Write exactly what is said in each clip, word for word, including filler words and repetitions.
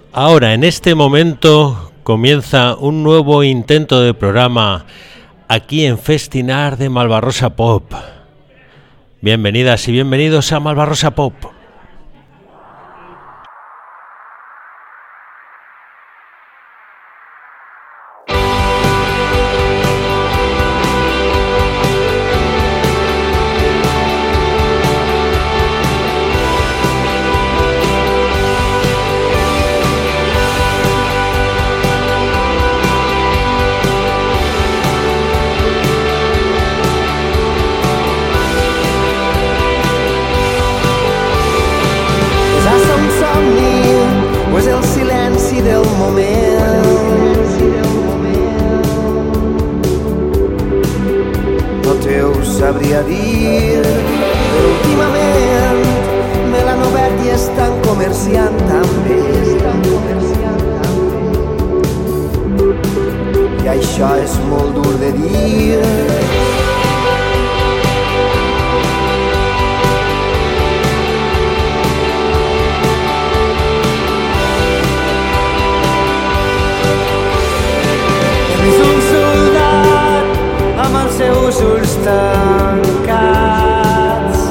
Ahora, en este momento, comienza un nuevo intento de programa aquí en Festinar de Malvarrosa Pop. Bienvenidas y bienvenidos a Malvarrosa Pop. Sabria dir, però últimament me l'han obert i estan comerciant també. I això és molt dur de dir. He vist un soldat amb els seus ulls tancats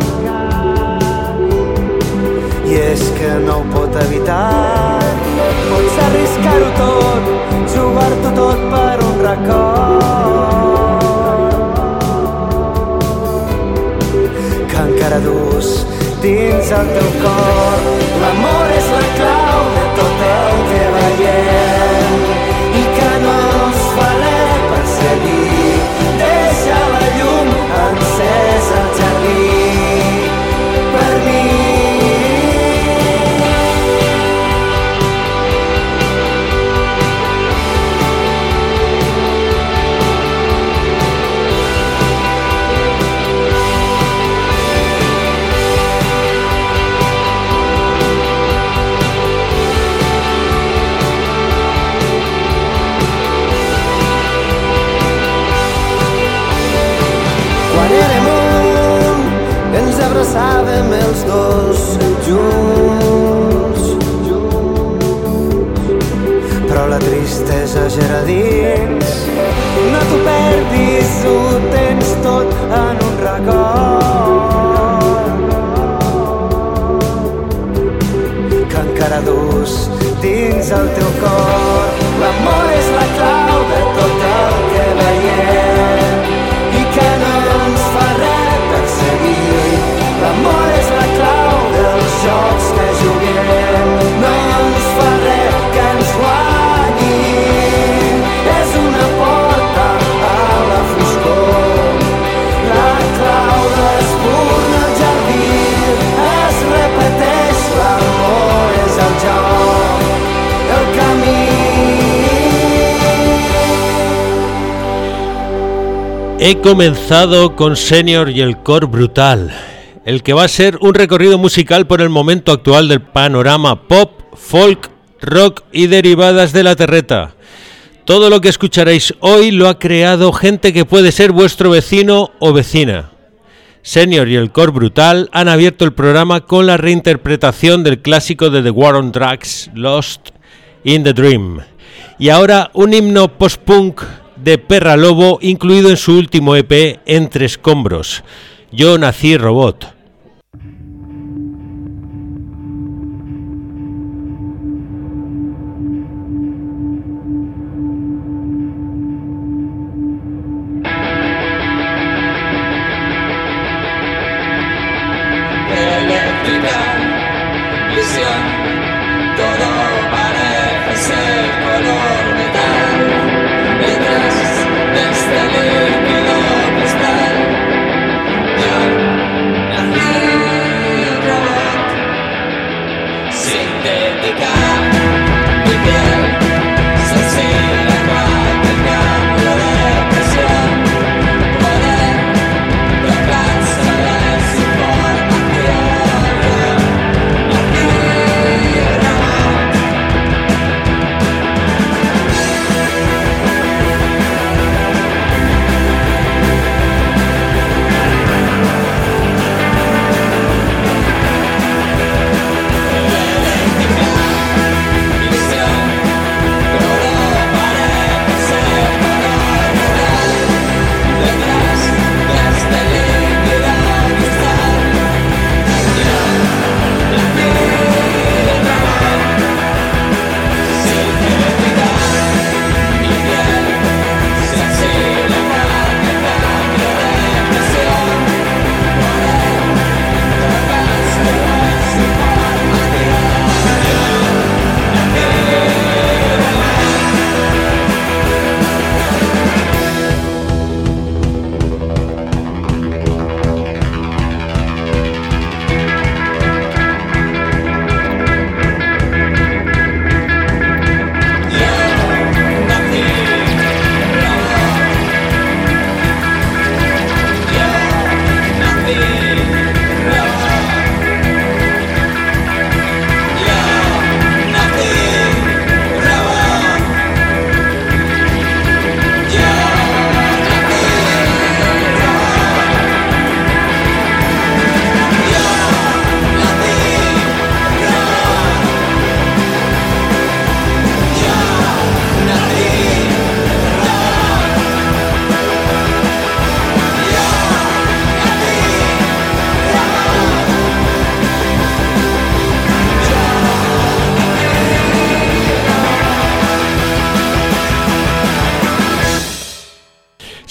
i és que no ho pot evitar. Pots arriscar-ho tot, jugar-t'ho tot per un record que encara dus dins el teu cor. L'amor és la clau de tot el que veiem i que no ens fa res perseguir. Deixa la llum encesa al jardí per mi. Abraçàvem els dos junts, però la tristesa ja era dins. No t'ho perdis, ho tens tot en un record que encara dus dins el teu cor. L'amor és la clau de tot el que veiem i que no ens fa res perseguir. L'amor és la clau dels jocs que juguem, no ens fa res que ens guanyin. És una porta a la foscor, la clau d'espurna al jardí. Es repeteix, l'amor és el joc, el camí. He comenzado con Senior y el Cor Brutal, el que va a ser un recorrido musical por el momento actual del panorama pop, folk, rock y derivadas de la terreta. Todo lo que escucharéis hoy lo ha creado gente que puede ser vuestro vecino o vecina. Senior y el Cor Brutal han abierto el programa con la reinterpretación del clásico de The War on Drugs, Lost in the Dream. Y ahora un himno post-punk de Perra Lobo incluido en su último E P, Entre Escombros. Yo nací robot.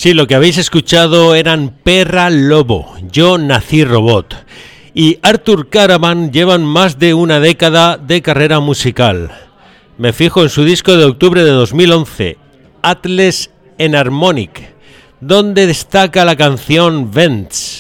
Sí, lo que habéis escuchado eran Perra Lobo, Yo Nací Robot, y Arthur Caravan llevan más de una década de carrera musical. Me fijo en su disco de octubre de dos mil once, Atlas Enharmonic, donde destaca la canción Vents.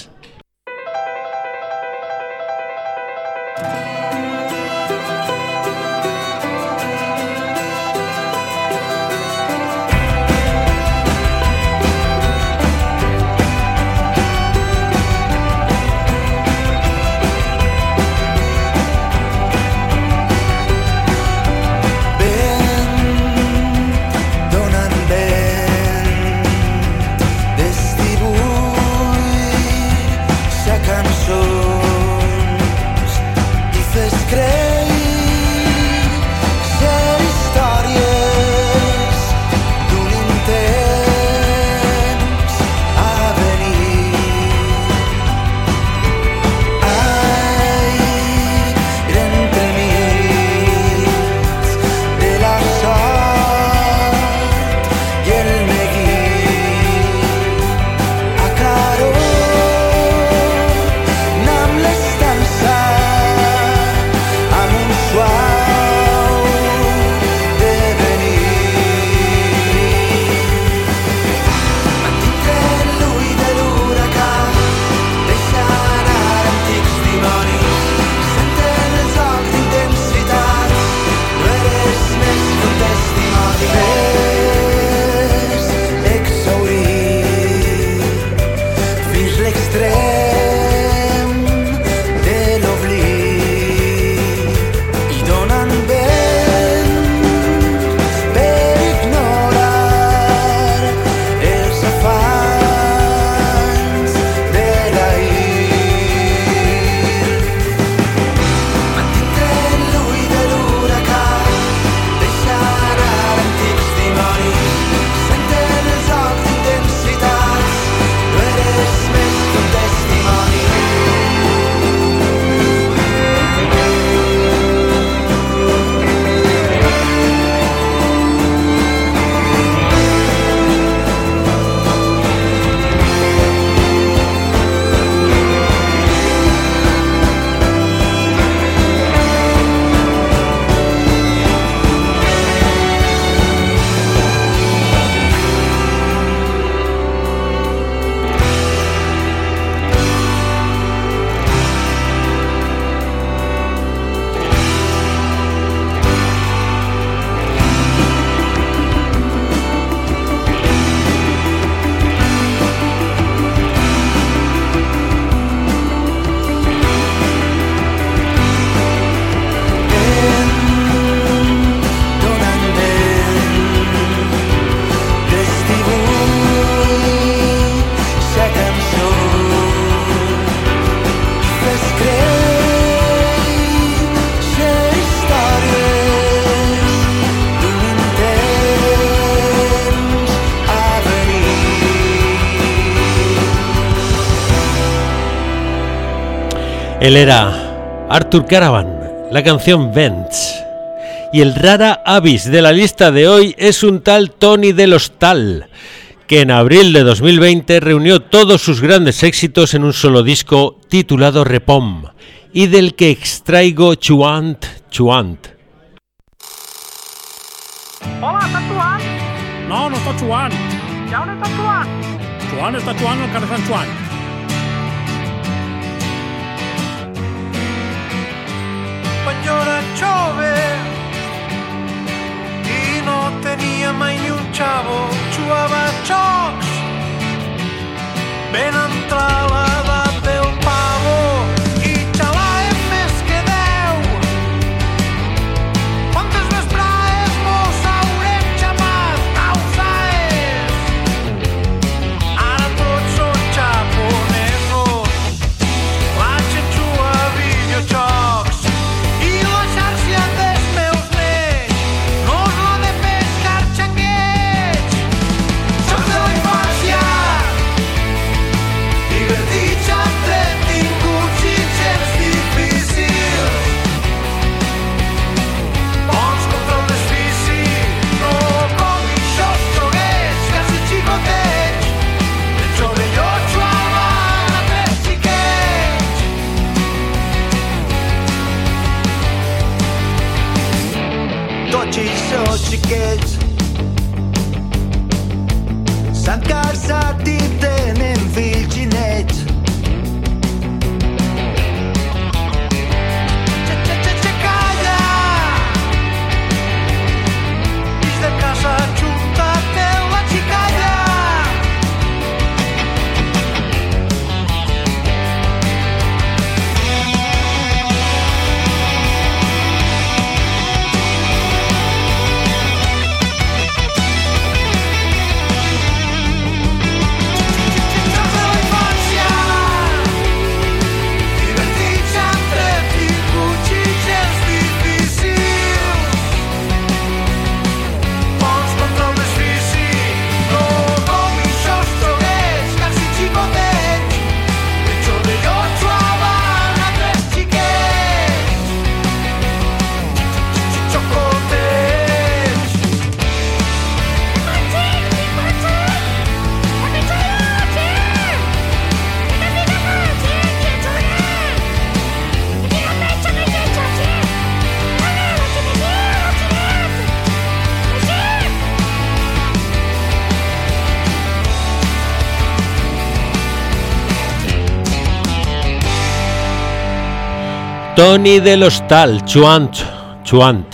Él era Arthur Caravan, la canción Vents. Y el rara avis de la lista de hoy es un tal Tony del Hostal, que en abril de dos mil veinte reunió todos sus grandes éxitos en un solo disco titulado Repom, y del que extraigo Chuant Chuant. Hola, està Chuant? No, no està Chuant. Ja on està Chuant? Chuant està Chuant al carrer Sant Joan. Quan jo era jove i no tenia mai ni un xavo, jugava a jocs ben entrar l'edat del pavo i xalàvem més que deu. Quantes vesprades mos haurem xamat causaes? Ara tots són japonesos, la gent juga a videojocs i la xarxa de tots ells són xiquets. S'han casat i tenen fills i nets. Calla! Dins de casa junta-te la xicalla. Tony del Hostal, Chuant, Chuant.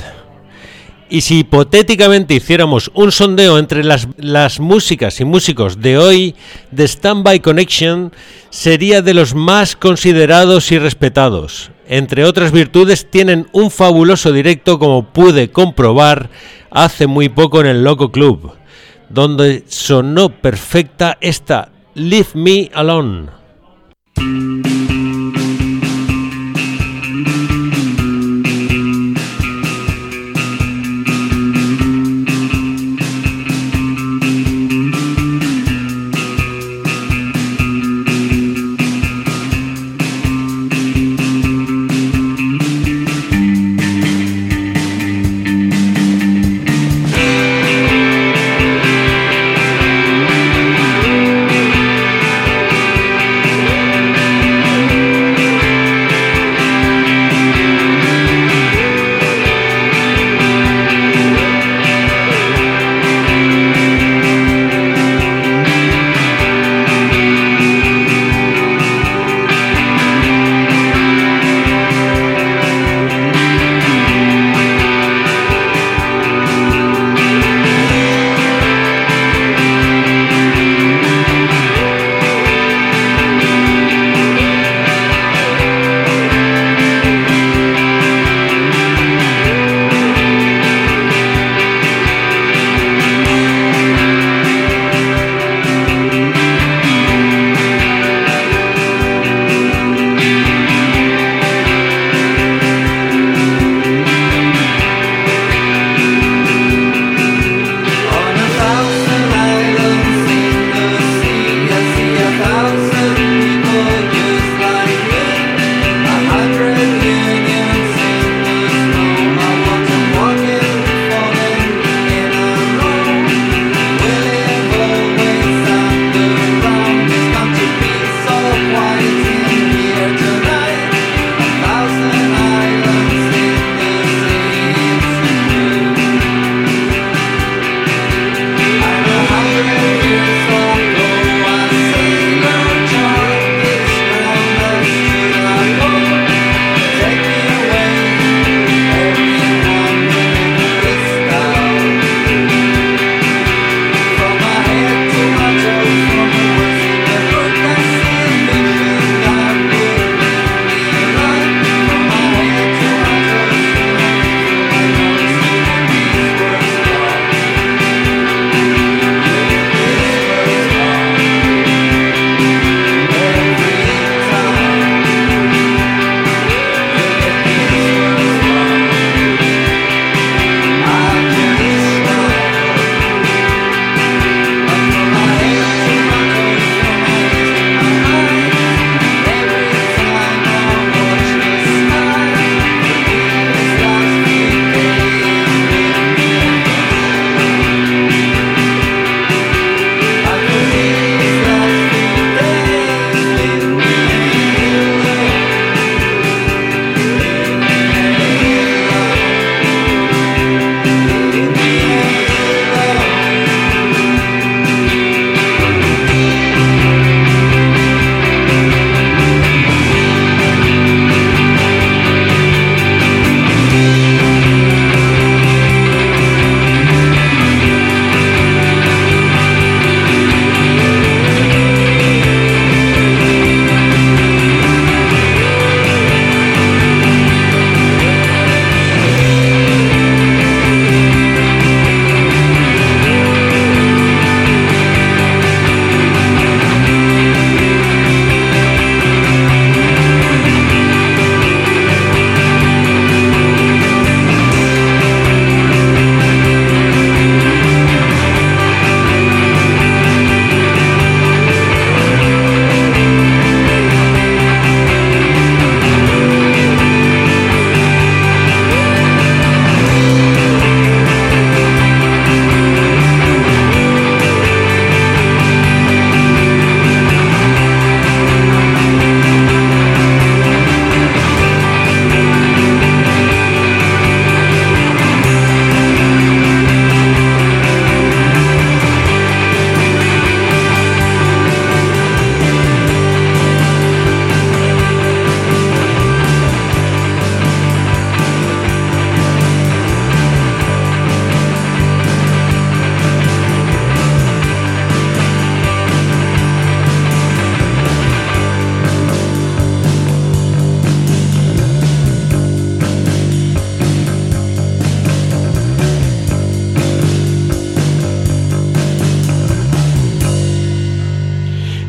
Y si hipotéticamente hiciéramos un sondeo entre las, las músicas y músicos de hoy, The Standby Connection sería de los más considerados y respetados. Entre otras virtudes, tienen un fabuloso directo, como pude comprobar hace muy poco en el Loco Club, donde sonó perfecta esta Leave Me Alone. Thank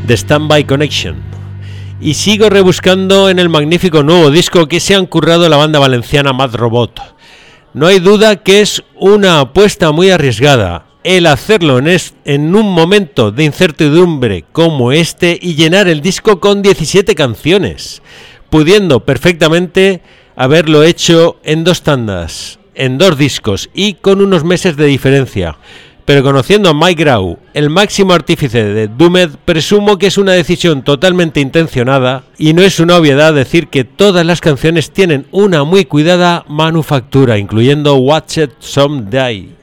The Standby Connection. Y sigo rebuscando en el magnífico nuevo disco que se han currado la banda valenciana Mad Robot. No hay duda que es una apuesta muy arriesgada el hacerlo en, es, en un momento de incertidumbre como este y llenar el disco con diecisiete canciones, pudiendo perfectamente haberlo hecho en dos tandas, en dos discos y con unos meses de diferencia. Pero conociendo a Mike Grau, el máximo artífice de Doomed, presumo que es una decisión totalmente intencionada y no es una obviedad decir que todas las canciones tienen una muy cuidada manufactura, incluyendo Watch It Someday.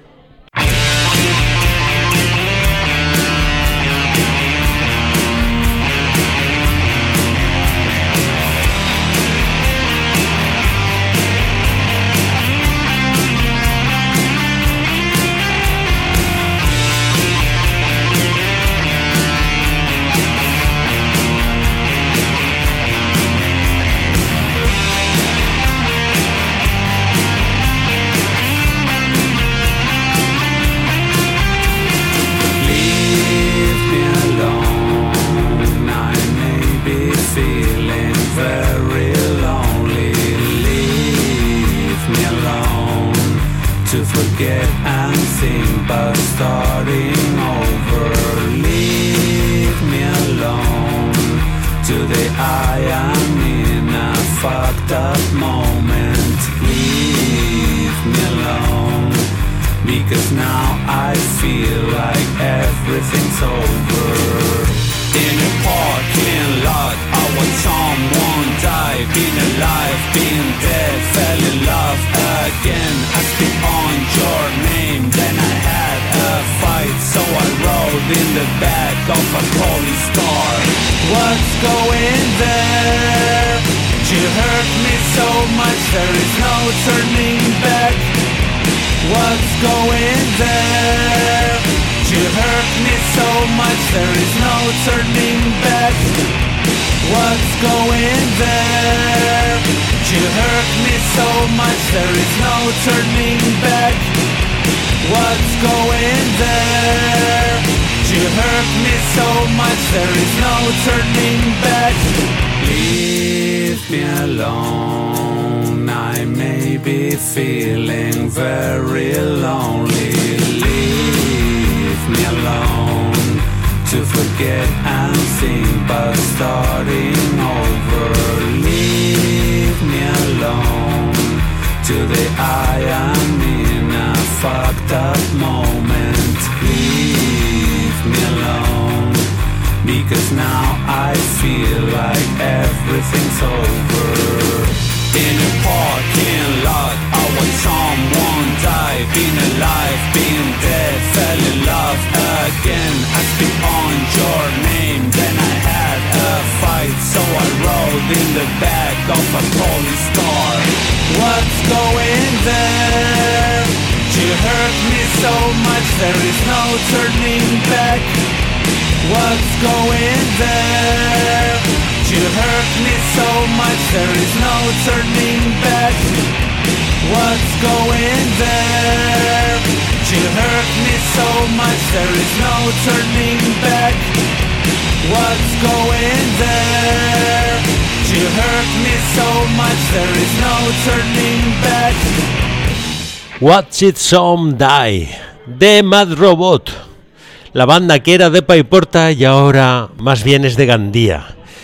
Watch It Someday, de Mad Robot, la banda que era de Paiporta y ahora más bien es de Gandía.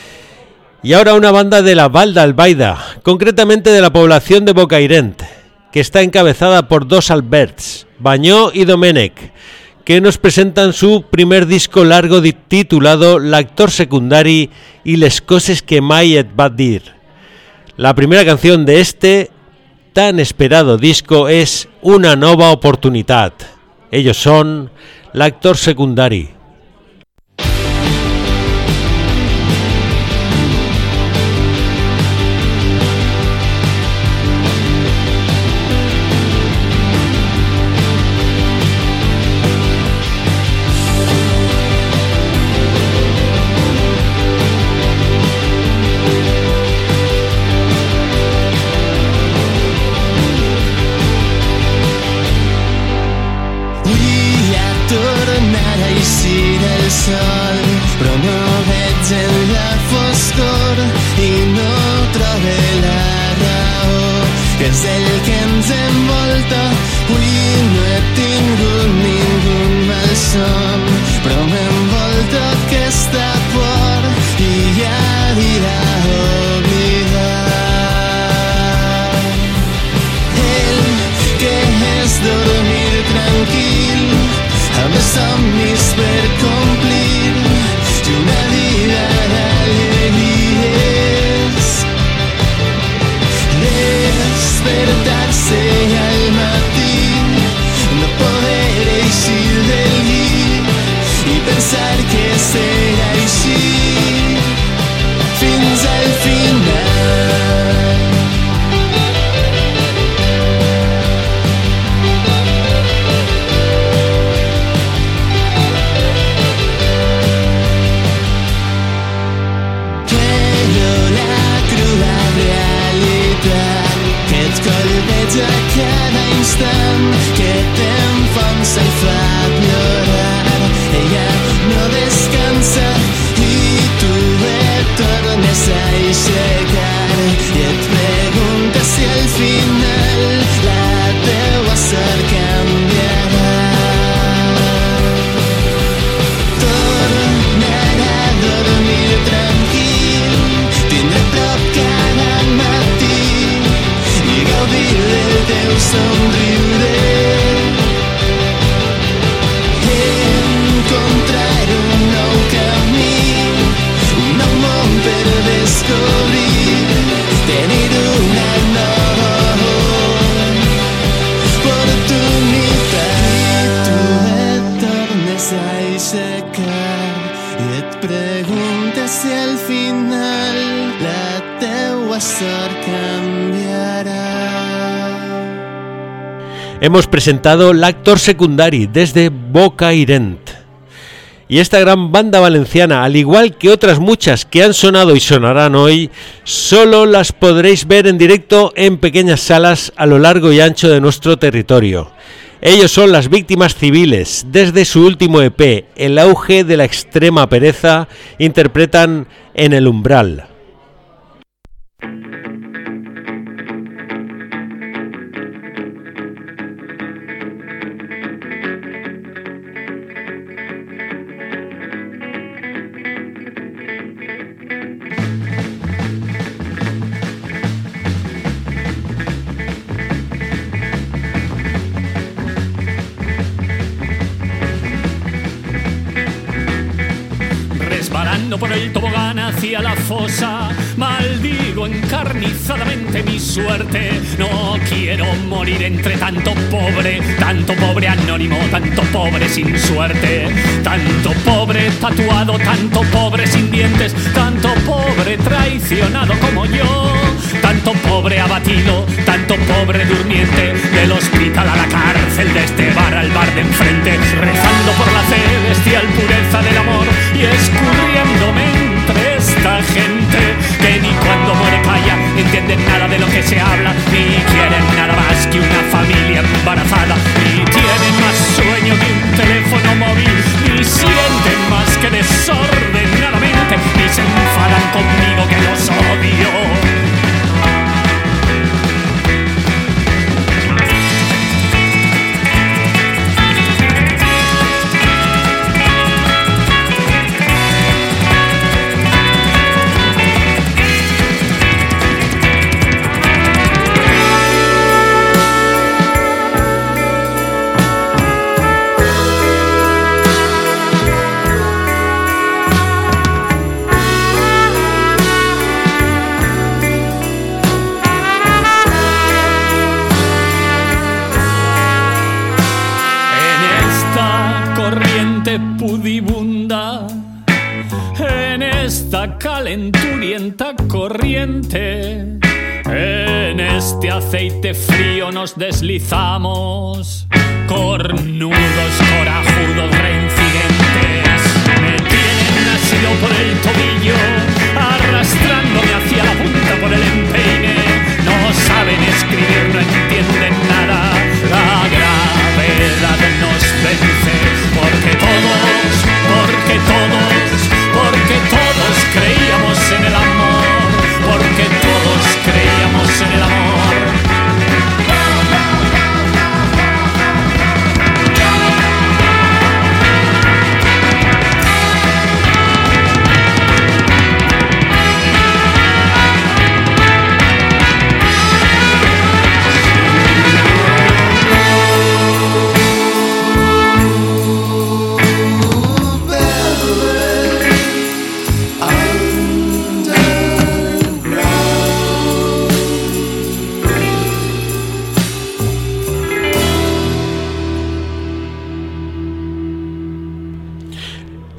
Y ahora una banda de la Val d'Albaida, concretamente de la población de Bocairent, que está encabezada por dos Alberts, Bañó y Domènech, que nos presentan su primer disco largo titulado L'actor secundari y les coses que mai et va dir. La primera canción de este tan esperado disco es Una nova oportunitat. Ellos son L'actor secundari. Sol, però no vaig en la foscor i no trobe la raó, que és el que ens envolta. Avui no he tingut ningú malson, però m'envolta aquesta por i ja dirà oblidar. El que és dormir tranquil, amb els somnis per complir i una vida d'alegries. Despertar-se al matí, no poder eixir del llit i pensar que serà així fins al final. A cada instant que t'enfonsa i fa plorar. Ella no descansa i tu et tornes a aixecar i et preguntes si al final la teua sort canviarà. Tornar a dormir tranquil, tindre prop cada matí i gaudir del teu somriure. Encontrar un nou camí, un nou món per descobrir, tenir una nova oportunitat. Tu et tornes a aixecar i et preguntes si al final la teua sort canviarà. Hemos presentado l'actor secundari desde Bocairent. Y esta gran banda valenciana, al igual que otras muchas que han sonado y sonarán hoy, solo las podréis ver en directo en pequeñas salas a lo largo y ancho de nuestro territorio. Ellos son Las Víctimas Civiles. Desde su último E P, El auge de la extrema pereza, interpretan En el umbral. Por el tobogán hacia la fosa, maldigo encarnizadamente mi suerte. No quiero morir entre tanto pobre, tanto pobre anónimo, tanto pobre sin suerte, tanto pobre tatuado, tanto pobre sin dientes, tanto pobre traicionado como yo, tanto pobre abatido, tanto pobre durmiente, del hospital a la cárcel, de este bar al bar de enfrente, rezando por la celestial pureza del amor y escurriéndome entre esta gente que ni cuando muere calla, entienden nada de lo que se habla, ni quieren nada más que una familia embarazada, ni tienen más sueño que un teléfono móvil, ni sienten más que desordenadamente, ni se enfadan conmigo que los odio. Pudibunda, en esta calenturienta corriente, en este aceite frío nos deslizamos, cornudos, corajudos, reincidentes. Me tienen asido por el tobillo, arrastrándome hacia la punta por el empeine. No saben escribir, no entienden nada, la gravedad nos vence. Porque todos, porque todos, porque todos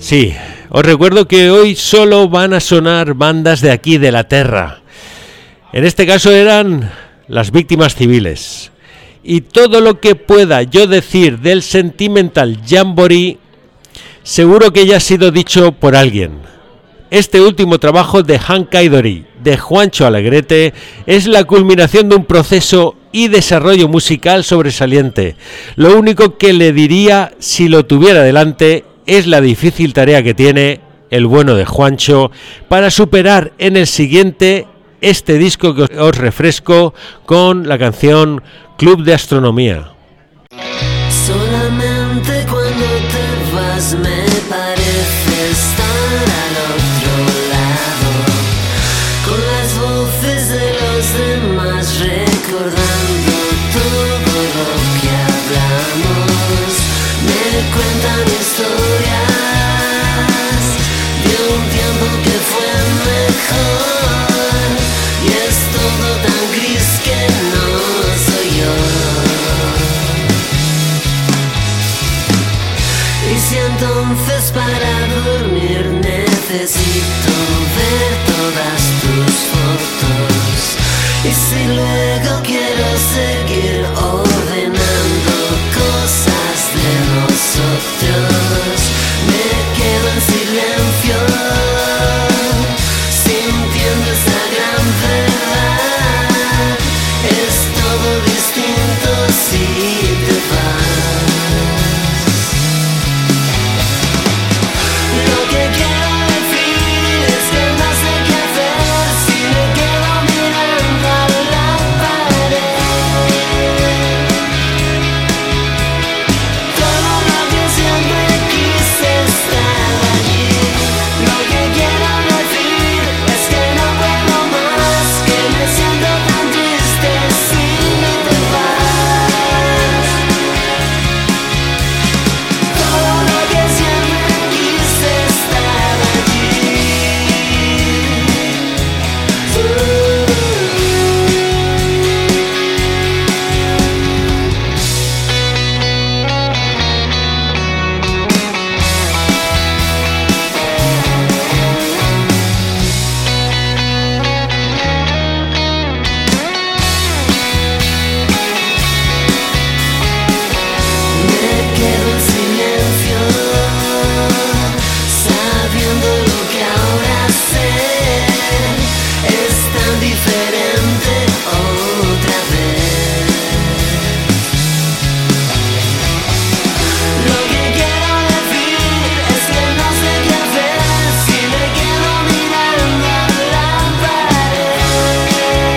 Sí, os recuerdo que hoy solo van a sonar bandas de aquí, de la Terra. En este caso eran las Víctimas Civiles. Y todo lo que pueda yo decir del Sentimental Jamboree, seguro que ya ha sido dicho por alguien. Este último trabajo de Hank Idori, de Juancho Alegrete, es la culminación de un proceso y desarrollo musical sobresaliente. Lo único que le diría, si lo tuviera delante, es la difícil tarea que tiene el bueno de Juancho para superar en el siguiente este disco que os refresco con la canción Club de Astronomía. Solamente cuando te vas me parece estar al otro lado, con las voces de los demás recordando todo lo que hablamos. Me cuentan historias de un tiempo que fue mejor, y es todo tan gris que no soy yo. Y si entonces para dormir necesito ver todas tus fotos, y si luego quiero seguir ordenando cosas de nosotros, me quedo en silencio, sintiendo esa gran verdad. Es todo distinto si te vas. Lo que quiero decir es que no sé qué hacer si me quedo mirando a la pared. Todo lo que siempre quise estar allí. Lo que quiero decir es que no puedo más, que me siento tan triste si no te vas. Todo lo que siempre quise estar allí. Me quedo en silencio, sabiendo lo que ahora sé es tan diferente otra vez. Lo que quiero decir es que no sé qué hacer si me quedo mirando a la pared.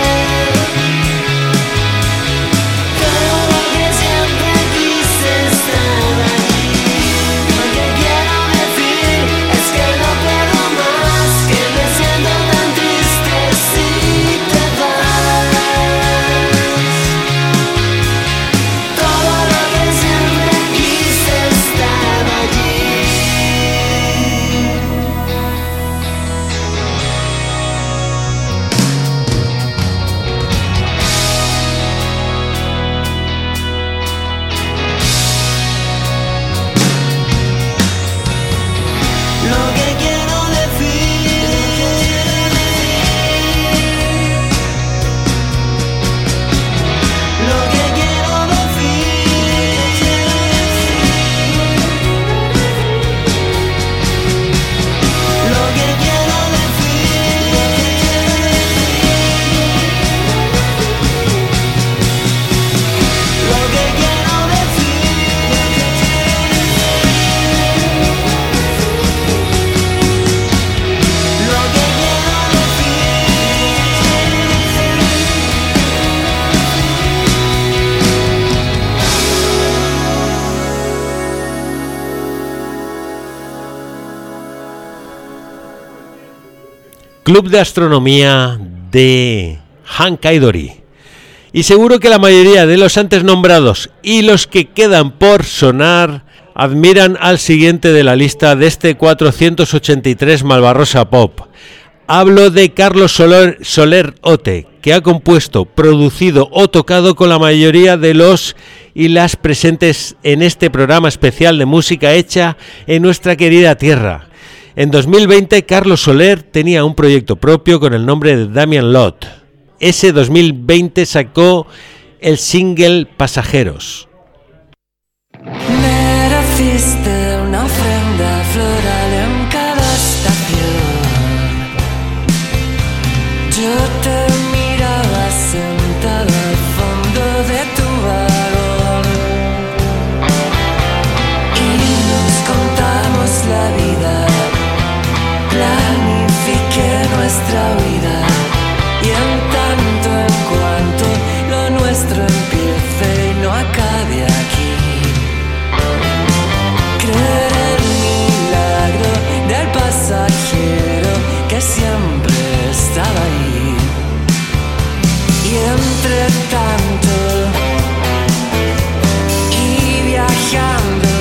Todo lo que siempre quise estar allí. Lo que quiero decir es que no puedo más, que me siento tan triste si te vas. Todo lo que siempre quise estar allí. Lo que quiero decir, lo que quiero decir, lo que quiero decir, lo que quiero Lo que quiero Club de Astronomía de Hank Idori. Y seguro que la mayoría de los antes nombrados y los que quedan por sonar admiran al siguiente de la lista de este cuatrocientos ochenta y tres Malvarrosa Pop. Hablo de Carlos Soler, Soler Ote, que ha compuesto, producido o tocado con la mayoría de los y las presentes en este programa especial de música hecha en nuestra querida tierra. En dos mil veinte, Carlos Soler tenía un proyecto propio con el nombre de Damian Lott. Ese dos mil veinte sacó el single Pasajeros. Mereciste una ofrenda floral en cada estación. Yo te miraba sentado al fondo de tu vagón y nos contamos la vida. Planifiqué nuestra vida y en tanto en cuanto lo nuestro empiece y no acabe aquí. Creer el milagro del pasajero que siempre estaba ahí. Y entre tanto, y viajando,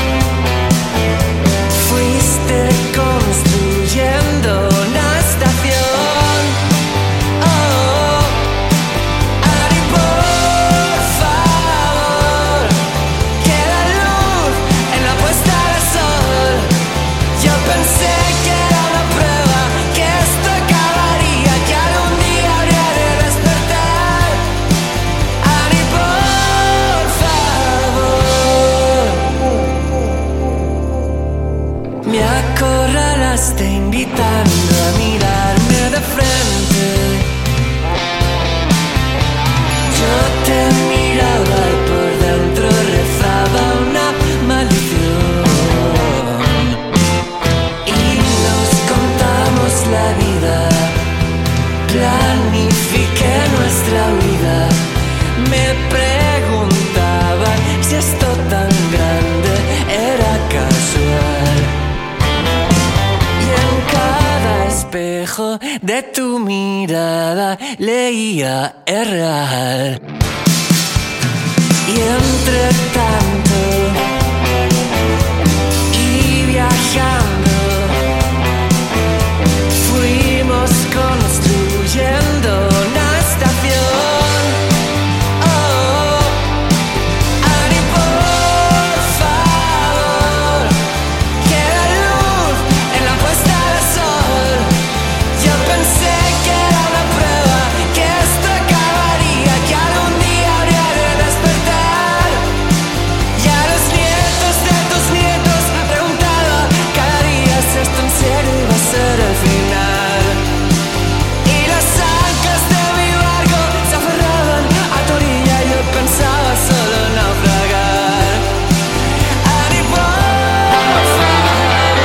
fuiste construyendo una estación. Oh, Ari, por favor, que la luz en la puesta de sol. Yo pensé que era una prueba, que esto acabaría, que algún día habría de despertar. Ari, por favor. Me acorralaste invitando a mirarme de frente. Yo te miraba y por dentro rezaba una maldición. Y nos contamos la vida, planifiqué nuestra vida. Me preguntaba si esto tan grande era casual. Y en cada espejo de tu mirada leía es real. Y entre tanto, y viajando, fuimos construyendo una estación. Oh, Ari, por favor, que la luz en la puesta de sol. Yo pensé que era una prueba, que esto acabaría, que algún día habría de despertar. Y a los nietos de tus nietos preguntaba cada día si esto en serio iba a ser el final. Y las anclas de mi barco se aferraban a tu orilla y yo pensaba solo naufragar. Ari, por favor.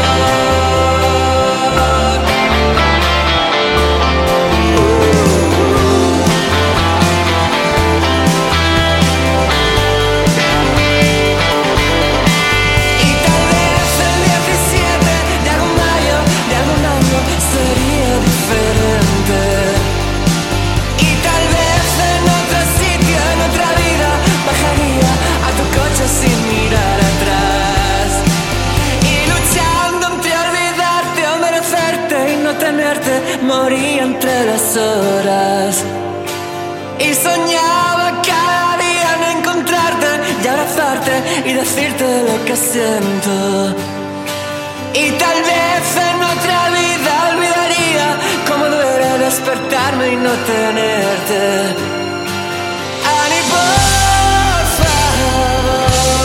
Y tal vez el diecisiete de algún mayo de algún año sería diferente. Y tal vez en otro sitio, en otra vida, bajaría a tu coche sin mirar atrás. Y luchando entre olvidarte o merecerte y no tenerte, moría entre las horas. Y soñaba cada día en encontrarte y abrazarte y decirte lo que siento. Y tal vez en otra vida olvidaría cómo duele despertarme y no tenerte. Ani, por favor.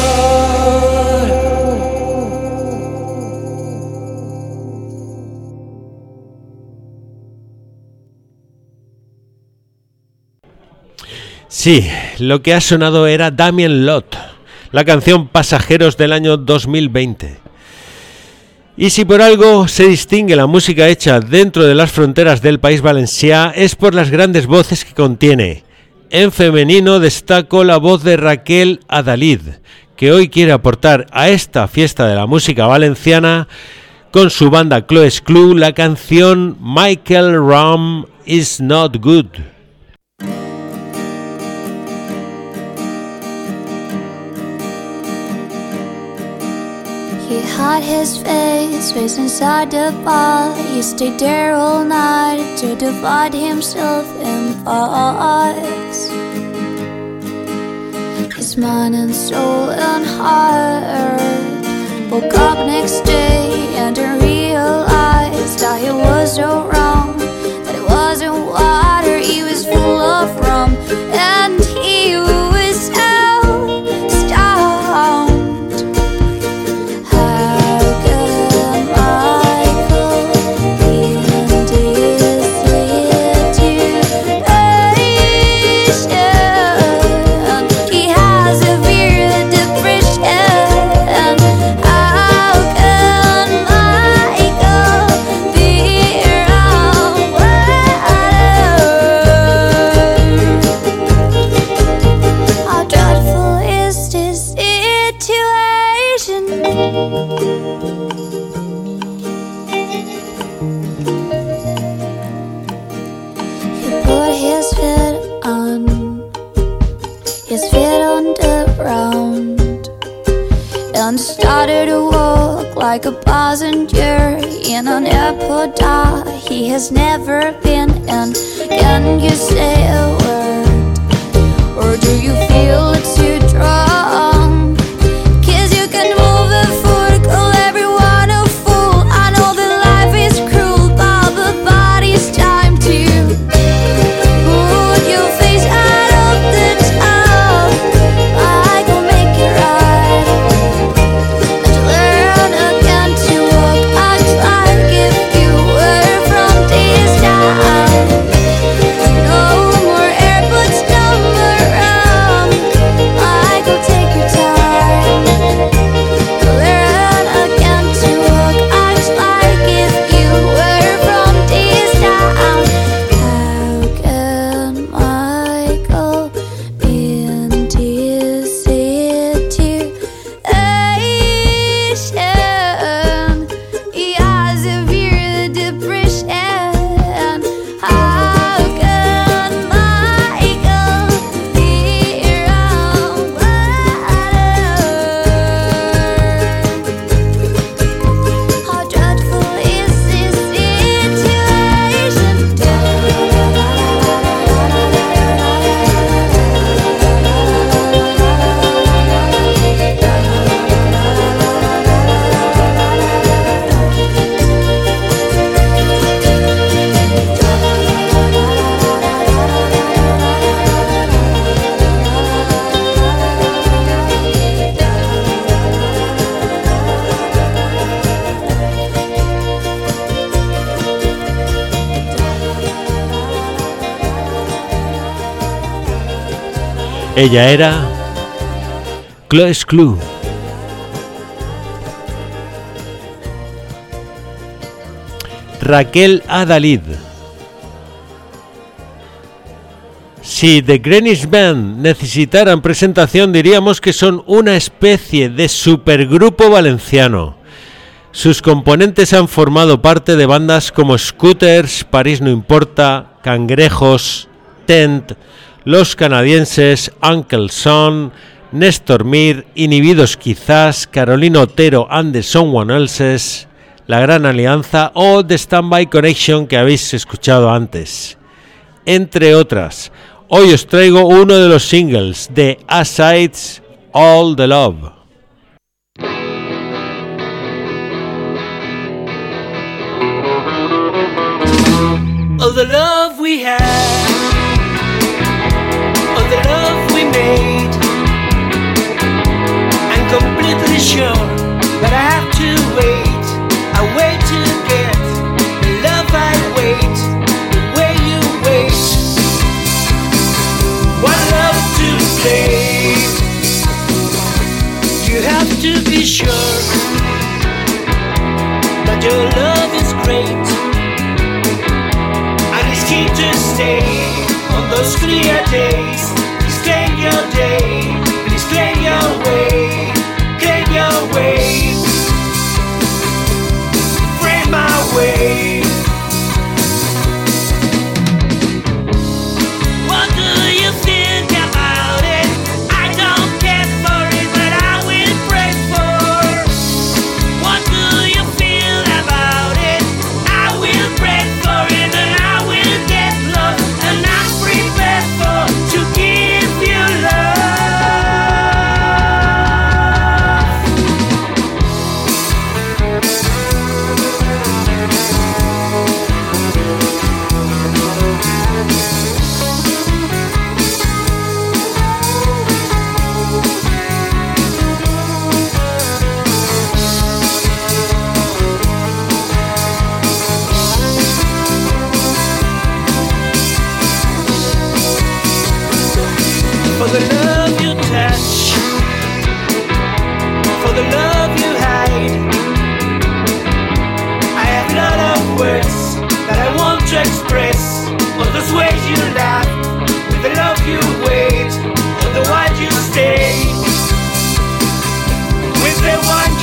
Sí, lo que ha sonado era Damian Lott, la canción Pasajeros del año dos mil veinte. Y si por algo se distingue la música hecha dentro de las fronteras del país valencià, es por las grandes voces que contiene. En femenino destaco la voz de Raquel Adalid, que hoy quiere aportar a esta fiesta de la música valenciana con su banda Cloes Club la canción Michael Ram is Not Good. He had his face, face inside the bar. He stayed there all night to divide himself in parts. His mind and soul and heart woke up next day and realized he was so wrong, that it wasn't water, he was full of rum, and he was so stoned. How could Michael be in this situation? He has a severe depression. How can Michael be around water? How dreadful is this situation? He put his feet on, his feet on the ground, and started to walk like a passenger in an airport that he has never been in. Can you say a word, or do you feel it's too strong? 'Cause you can move a foot, call everyone a fool. I know that life is cruel, but the body's time to put your face out of the tub. I can make it right, and learn again to walk. Act like if you were from this town. No more airports, no more rum. I go take your time, learn again to walk. Act like if you were from this town. How can Michael be in this situation? He has severe depression. How can Michael be around water? How dreadful is this situation? Ella era Chloe Sklu. Raquel Adalid. Si The Greenwich Band necesitaran presentación, diríamos que son una especie de supergrupo valenciano. Sus componentes han formado parte de bandas como Scooters, París no importa, Cangrejos, Tent, Los Canadienses, Uncle Son, Néstor Mir, Inhibidos quizás, Carolina Otero and the Someone Elses, La Gran Alianza o The Standby Connection que habéis escuchado antes, entre otras. Hoy os traigo uno de los singles de A-Sides, All the Love. All the love we had, all the love we made. I'm completely sure that I have to wait. I wait to get the love I wait, the way you wait. One love to save. You have to be sure that your love is great. Key to stay on those clear days. Please claim your day, please claim your way, claim your way. Frame my way. What do you think about it? I don't care for it, but I will pray for. What do you feel about it? I will pray for it and I will get love, and I'm prepared for to give you love.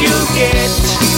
you get?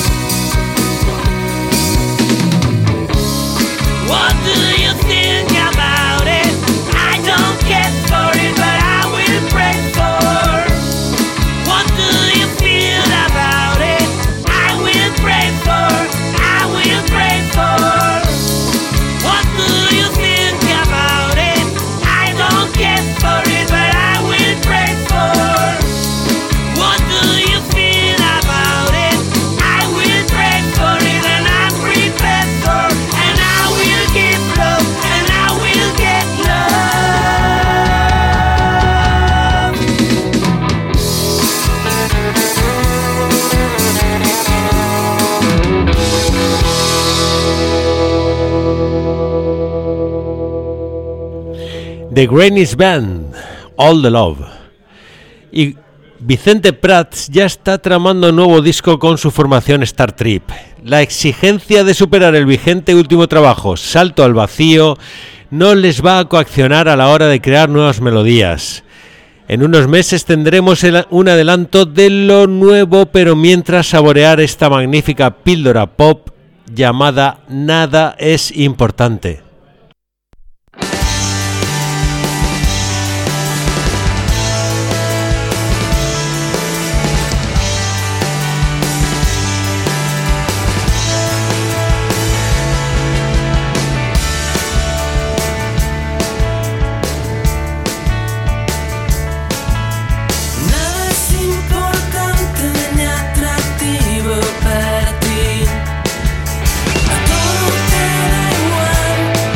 What do you think about it? I don't care for it, but I will pray for. What do you feel about it? I will pray for. I will pray for. What do you think about it? I don't care for it, but I will pray for. What do you feel about it? I will pray for it, and I'm prepared for. And I will give love, and I will get love. The Greenwich Band, All the Love. Y Vicente Prats ya está tramando un nuevo disco con su formación Star Trip. La exigencia de superar el vigente último trabajo, Salto al Vacío, no les va a coaccionar a la hora de crear nuevas melodías. En unos meses tendremos el, un adelanto de lo nuevo, pero mientras saborear esta magnífica píldora pop llamada Nada es Importante. Nada es importante ni atractivo para ti. A todo te da igual.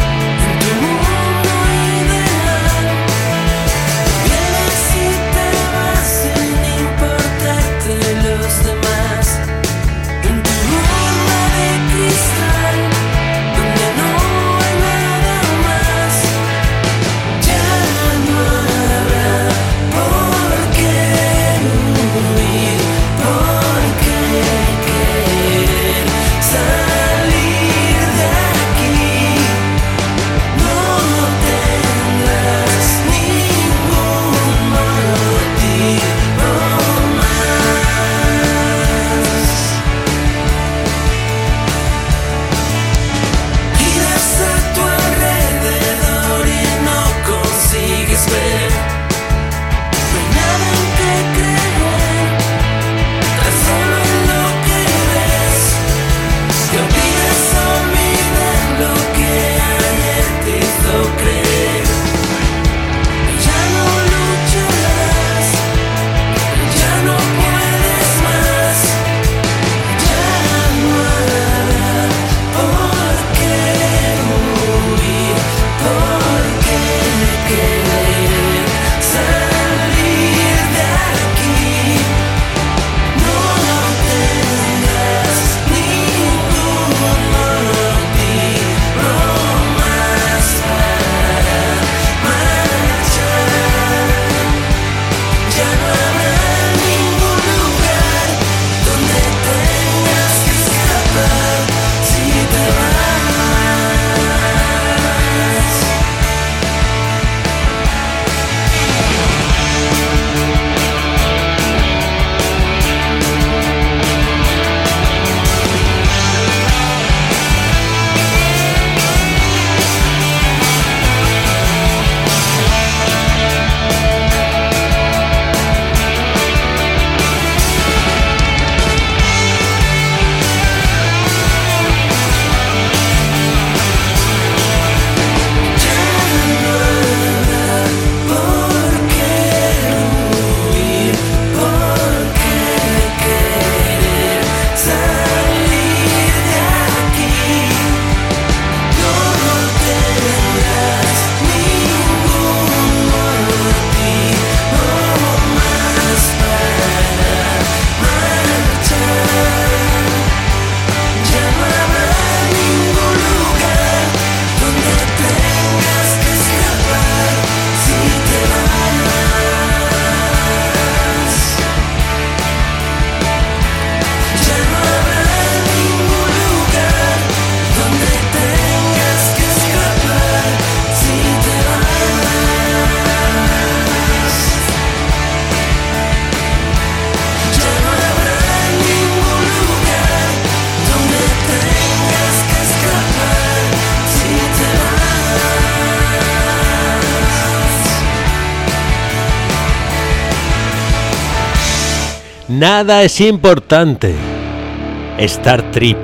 Nada es importante. Star Trip.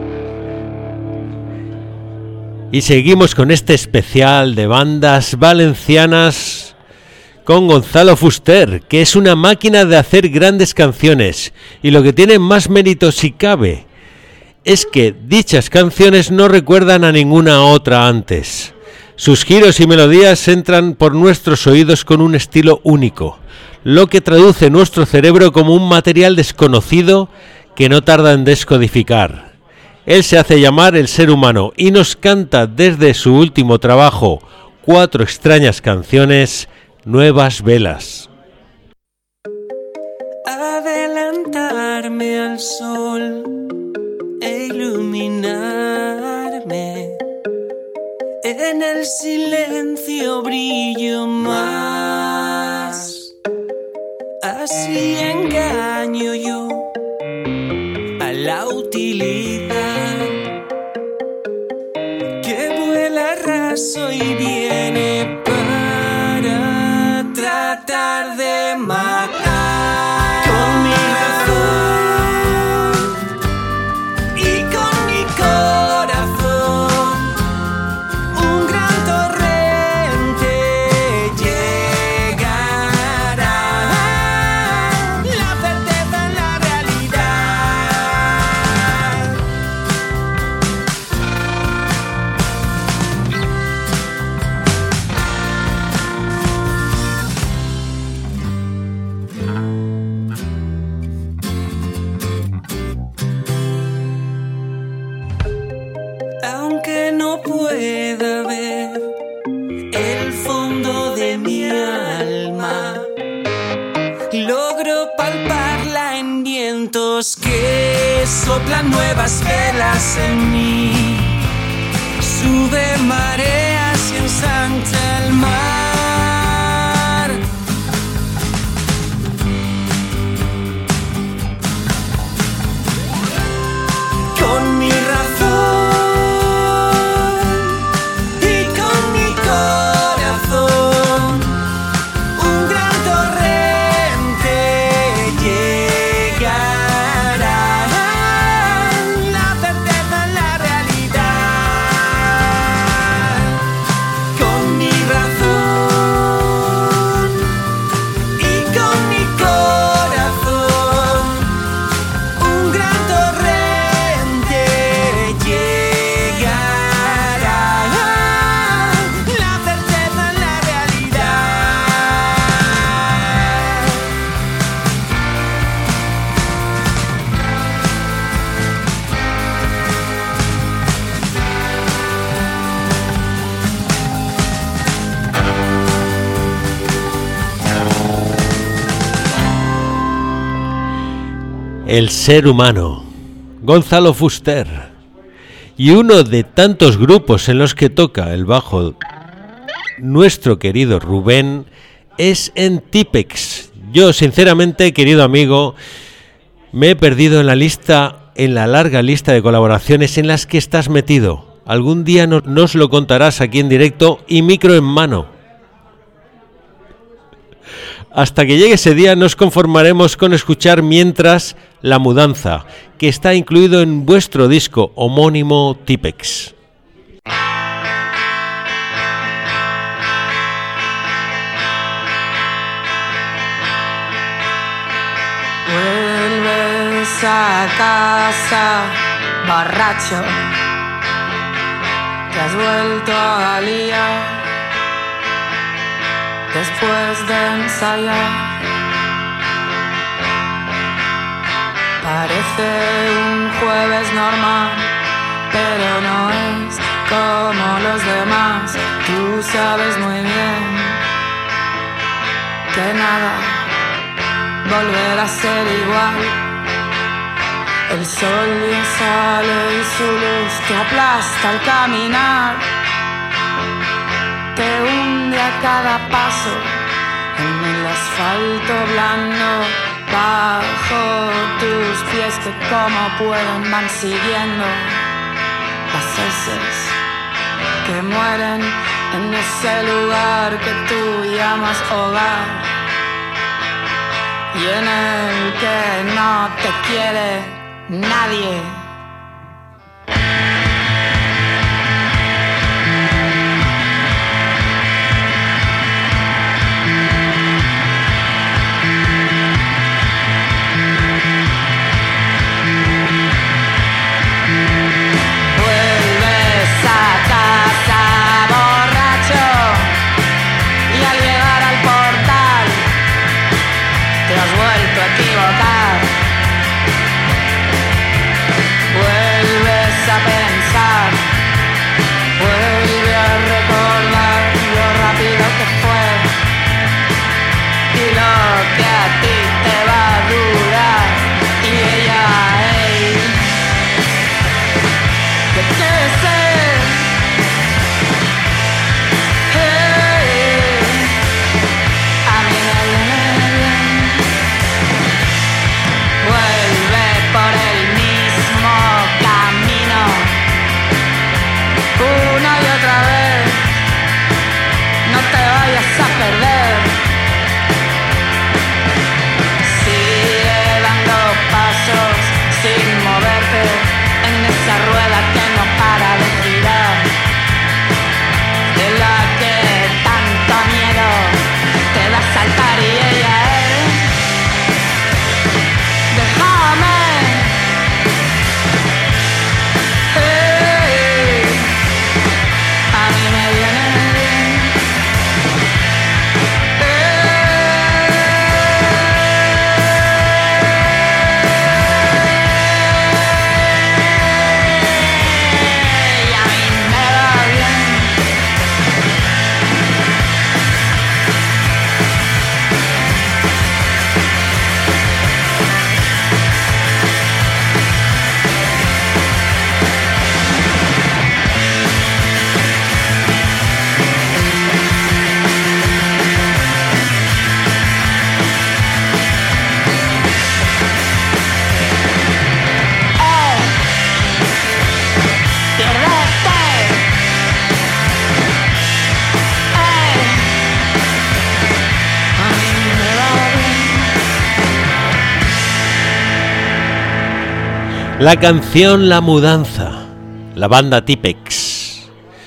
Y seguimos con este especial de bandas valencianas con Gonzalo Fuster, que es una máquina de hacer grandes canciones, y lo que tiene más mérito si cabe es que dichas canciones no recuerdan a ninguna otra antes. Sus giros y melodías entran por nuestros oídos con un estilo único, lo que traduce nuestro cerebro como un material desconocido que no tarda en descodificar. Él se hace llamar El Ser Humano y nos canta desde su último trabajo, Cuatro extrañas canciones, Nuevas velas. Adelantarme al sol e iluminarme. En el silencio brillo más. Así engaño yo a la utilidad que vuela raso y viene para tratar de matar con mi razón y con mi corazón. Un gran torrente llegará, la certeza en la realidad. Aunque no pueda ver el fondo de mi alma, logro palparla en vientos que soplan nuevas velas en mí. Sube mareas y ensancha el mar. Con mi razón y con mi corazón, un gran torrente llegará, la certeza en la realidad. Con mi razón y con mi corazón, un gran torrente llegará, la certeza en la realidad. El Ser Humano, Gonzalo Fuster, y uno de tantos grupos en los que toca el bajo nuestro querido Rubén es en Tipex. Yo sinceramente, querido amigo, me he perdido en la lista, en la larga lista de colaboraciones en las que estás metido. Algún día no- nos lo contarás aquí en directo y micro en mano. Hasta que llegue ese día nos conformaremos con escuchar Mientras La Mudanza, que está incluido en vuestro disco homónimo Tipex. Vuelves a casa borracho, te has vuelto a liar después de ensayar. Parece un jueves normal, pero no es como los demás. Tú sabes muy bien que nada volverá a ser igual. El sol ya sale y su luz te aplasta al caminar, te hunde a cada paso en el asfalto blando bajo tus pies, que como pueden van siguiendo las heces que mueren en ese lugar que tú llamas hogar. y en el que no te quiere nadie. La canción La Mudanza, la banda Tipex.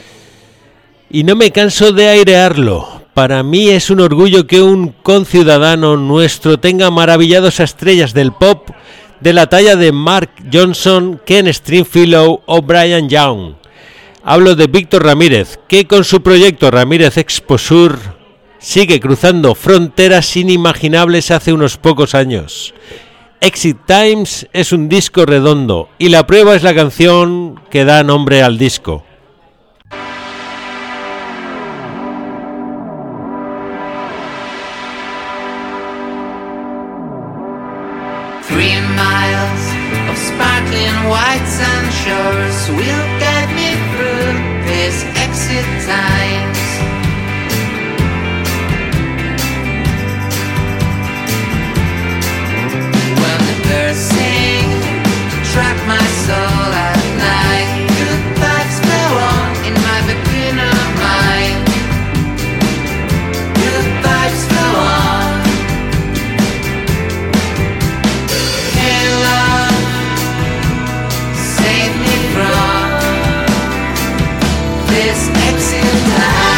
Y no me canso de airearlo. Para mí es un orgullo que un conciudadano nuestro tenga maravillados a estrellas del pop de la talla de Mark Johnson, Ken Stringfellow o Brian Young. Hablo de Víctor Ramírez, que con su proyecto Ramírez Exposure sigue cruzando fronteras inimaginables hace unos pocos años. Exit Times es un disco redondo y la prueba es la canción que da nombre al disco. Three miles of sparkling white sand shores will get me through this exit times. When the birds sing to trap my soul at night, good vibes flow on in my beginner mind. Good vibes flow on. Hey love, save me from this exit time.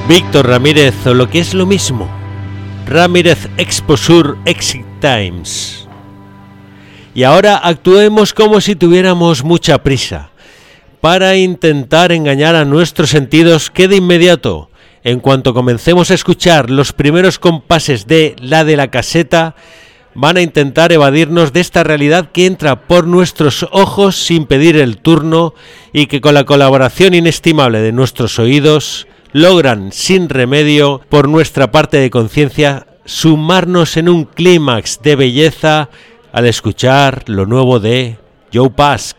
Víctor Ramírez, o lo que es lo mismo, Ramírez Exposure Exit Times. Y ahora actuemos como si tuviéramos mucha prisa, para intentar engañar a nuestros sentidos que de inmediato, en cuanto comencemos a escuchar los primeros compases de La de la Caseta, van a intentar evadirnos de esta realidad que entra por nuestros ojos sin pedir el turno y que con la colaboración inestimable de nuestros oídos logran sin remedio por nuestra parte de conciencia sumarnos en un clímax de belleza al escuchar lo nuevo de Joe Pask.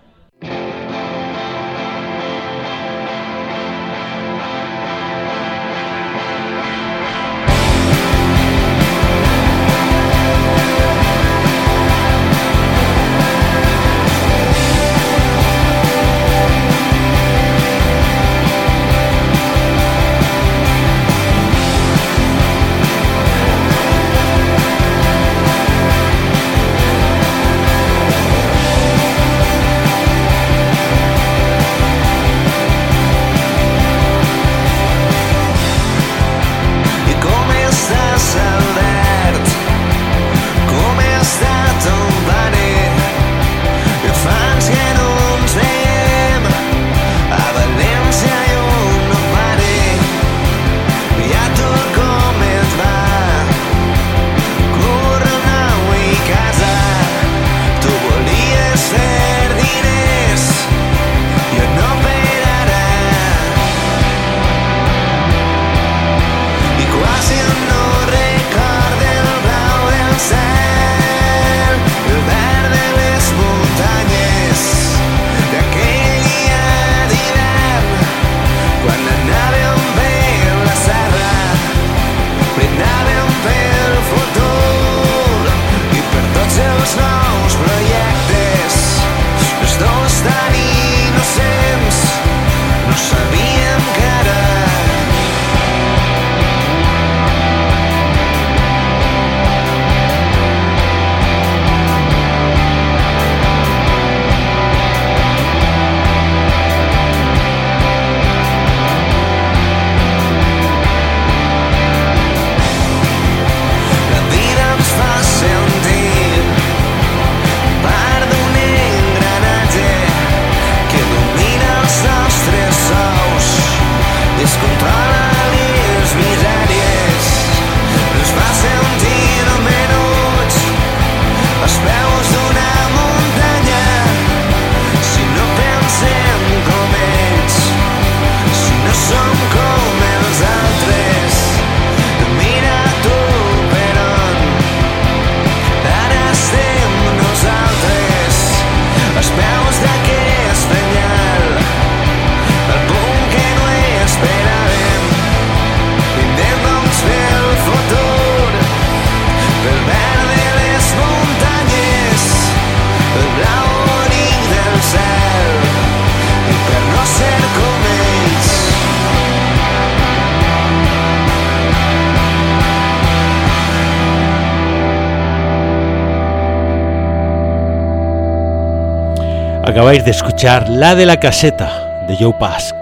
Acabáis de escuchar La de la Caseta, de Joe Pask.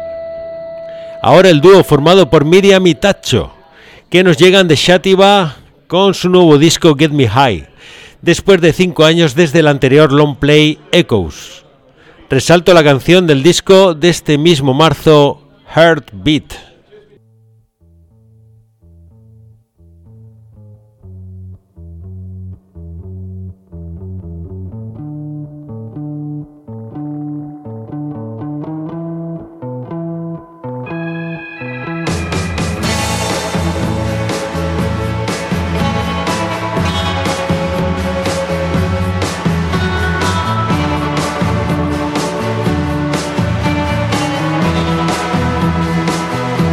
Ahora el dúo formado por Miriam y Tacho, que nos llegan de Shativa con su nuevo disco Get Me High, después de cinco años desde el anterior long play Echoes. Resalto la canción del disco de este mismo marzo, Heartbeat. We'll be right back.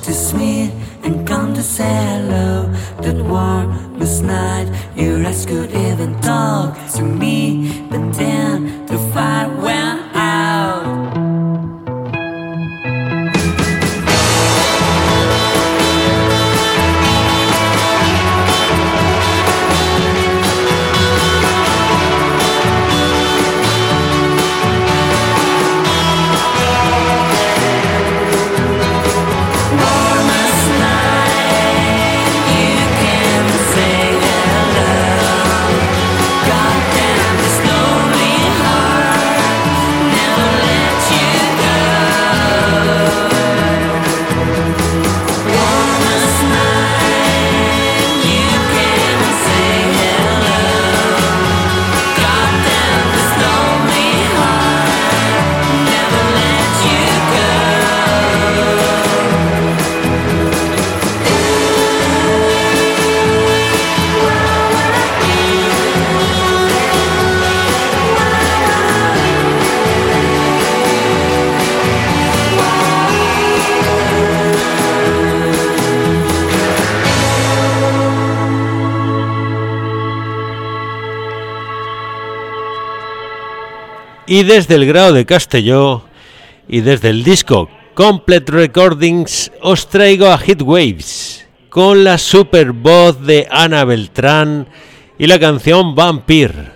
to Smith and come to say hello. That warmest night, your eyes could even talk to me, but then the fire went out. Y desde el Grao de Castelló y desde el disco Complete Recordings os traigo a Heatwaves con la super voz de Ana Beltrán y la canción Vampire.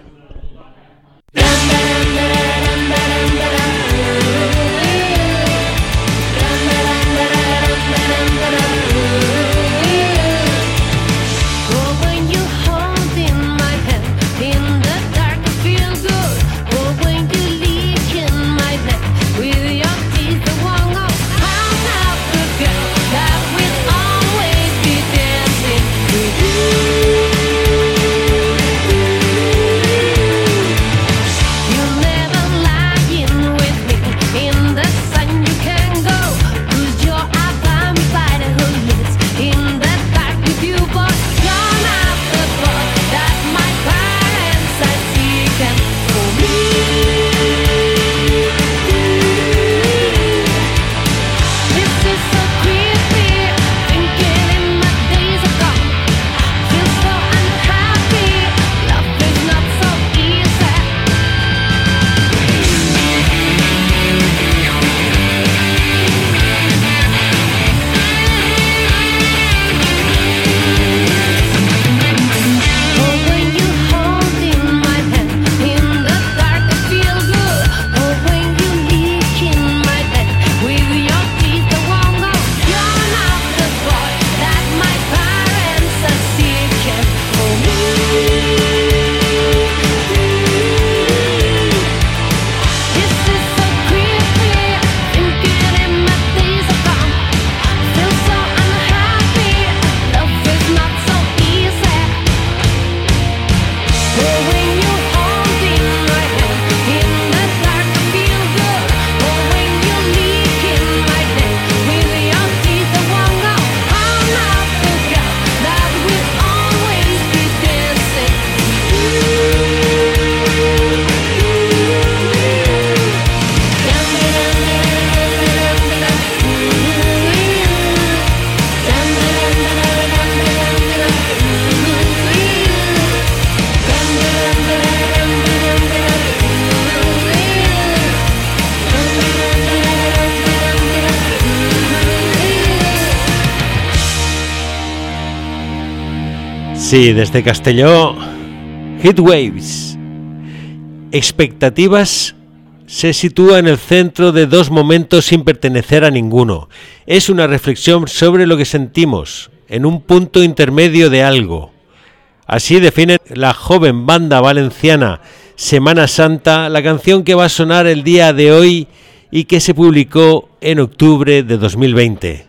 Sí, desde Castelló, Heatwaves. Expectativas se sitúa en el centro de dos momentos sin pertenecer a ninguno. Es una reflexión sobre lo que sentimos, en un punto intermedio de algo. Así define la joven banda valenciana Semana Santa la canción que va a sonar el día de hoy y que se publicó en octubre de dos mil veinte.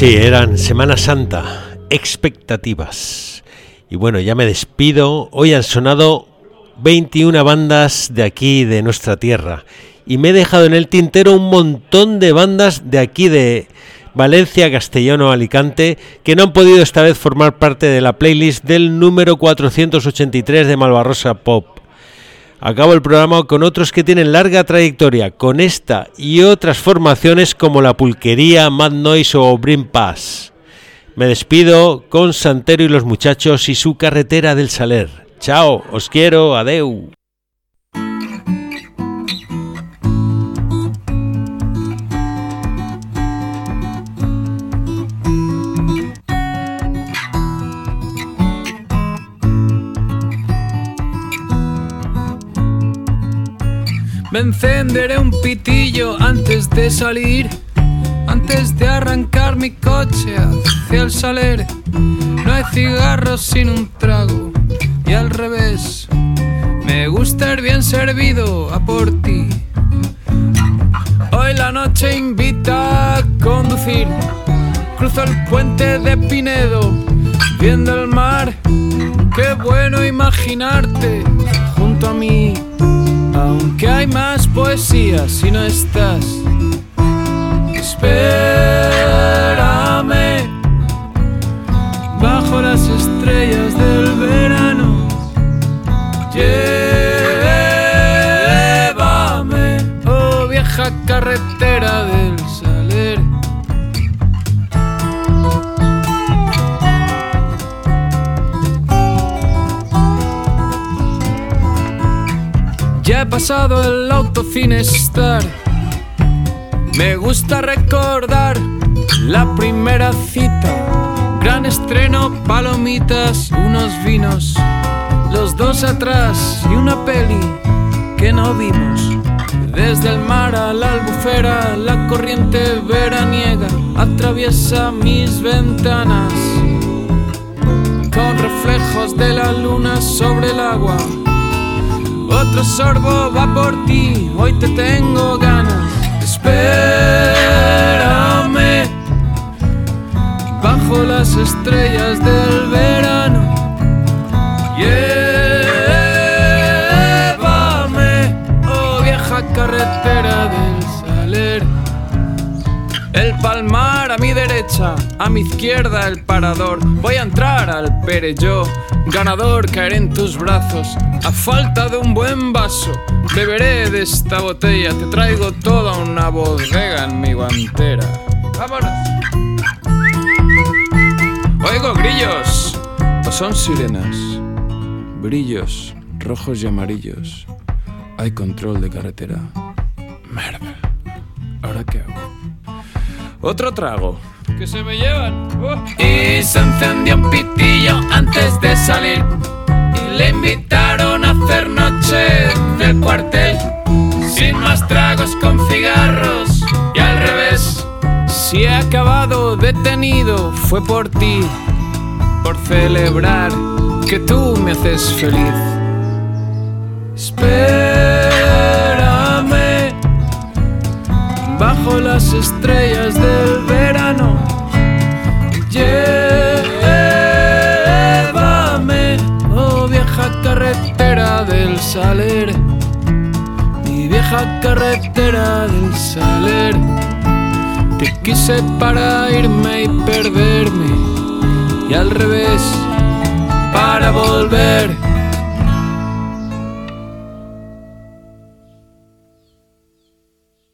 Sí, eran Semana Santa, expectativas. Y bueno, ya me despido. Hoy han sonado veintiuna bandas de aquí, de nuestra tierra. Y me he dejado en el tintero un montón de bandas de aquí, de Valencia, Castellón o Alicante, que no han podido esta vez formar parte de la playlist del número cuatrocientos ochenta y tres de Malvarrosa Pop. Acabo el programa con otros que tienen larga trayectoria, con esta y otras formaciones como La Pulquería, Mad Noise o Brim Pass. Me despido con Santero y los Muchachos y su Carretera del Saler. Chao, os quiero, adeu. Me encenderé un pitillo antes de salir, antes de arrancar mi coche hacia el Saler. No hay cigarros sin un trago y al revés. Me gusta ir bien servido a por ti. Hoy la noche invita a conducir. Cruzo el puente de Pinedo, viendo el mar. Qué bueno imaginarte junto a mí. Aunque hay más poesía si no estás. Espérame bajo las estrellas del verano. Llévame, oh vieja carretera del Saler. Ya he pasado el autocine Star. Me gusta recordar la primera cita. Gran estreno, palomitas, unos vinos, los dos atrás y una peli que no vimos. Desde el mar a la Albufera, la corriente veraniega atraviesa mis ventanas, con reflejos de la luna sobre el agua. Otro sorbo va por ti, hoy te tengo ganas. Espérame bajo las estrellas del verano. Llévame, oh vieja carretera del Saler. El Palmar a mi derecha, a mi izquierda el Parador. Voy a entrar al Perelló, ganador, caeré en tus brazos. A falta de un buen vaso, beberé de esta botella. Te traigo toda una bodega en mi guantera. ¡Vámonos! Oigo grillos, o son sirenas. Brillos rojos y amarillos. Hay control de carretera. Merda, ¿ahora qué hago? Otro trago, que se me llevan. Oh. Y se encendió un pitillo antes de salir. Y le invitaron a hacer noche del cuartel. Sin más tragos, con cigarros y al revés. Si he acabado detenido fue por ti, por celebrar que tú me haces feliz. Espérame bajo las estrellas del verano. Llévame, oh vieja carretera del Saler. Mi vieja carretera del Saler. Te quise para irme y perderme, y al revés para volver.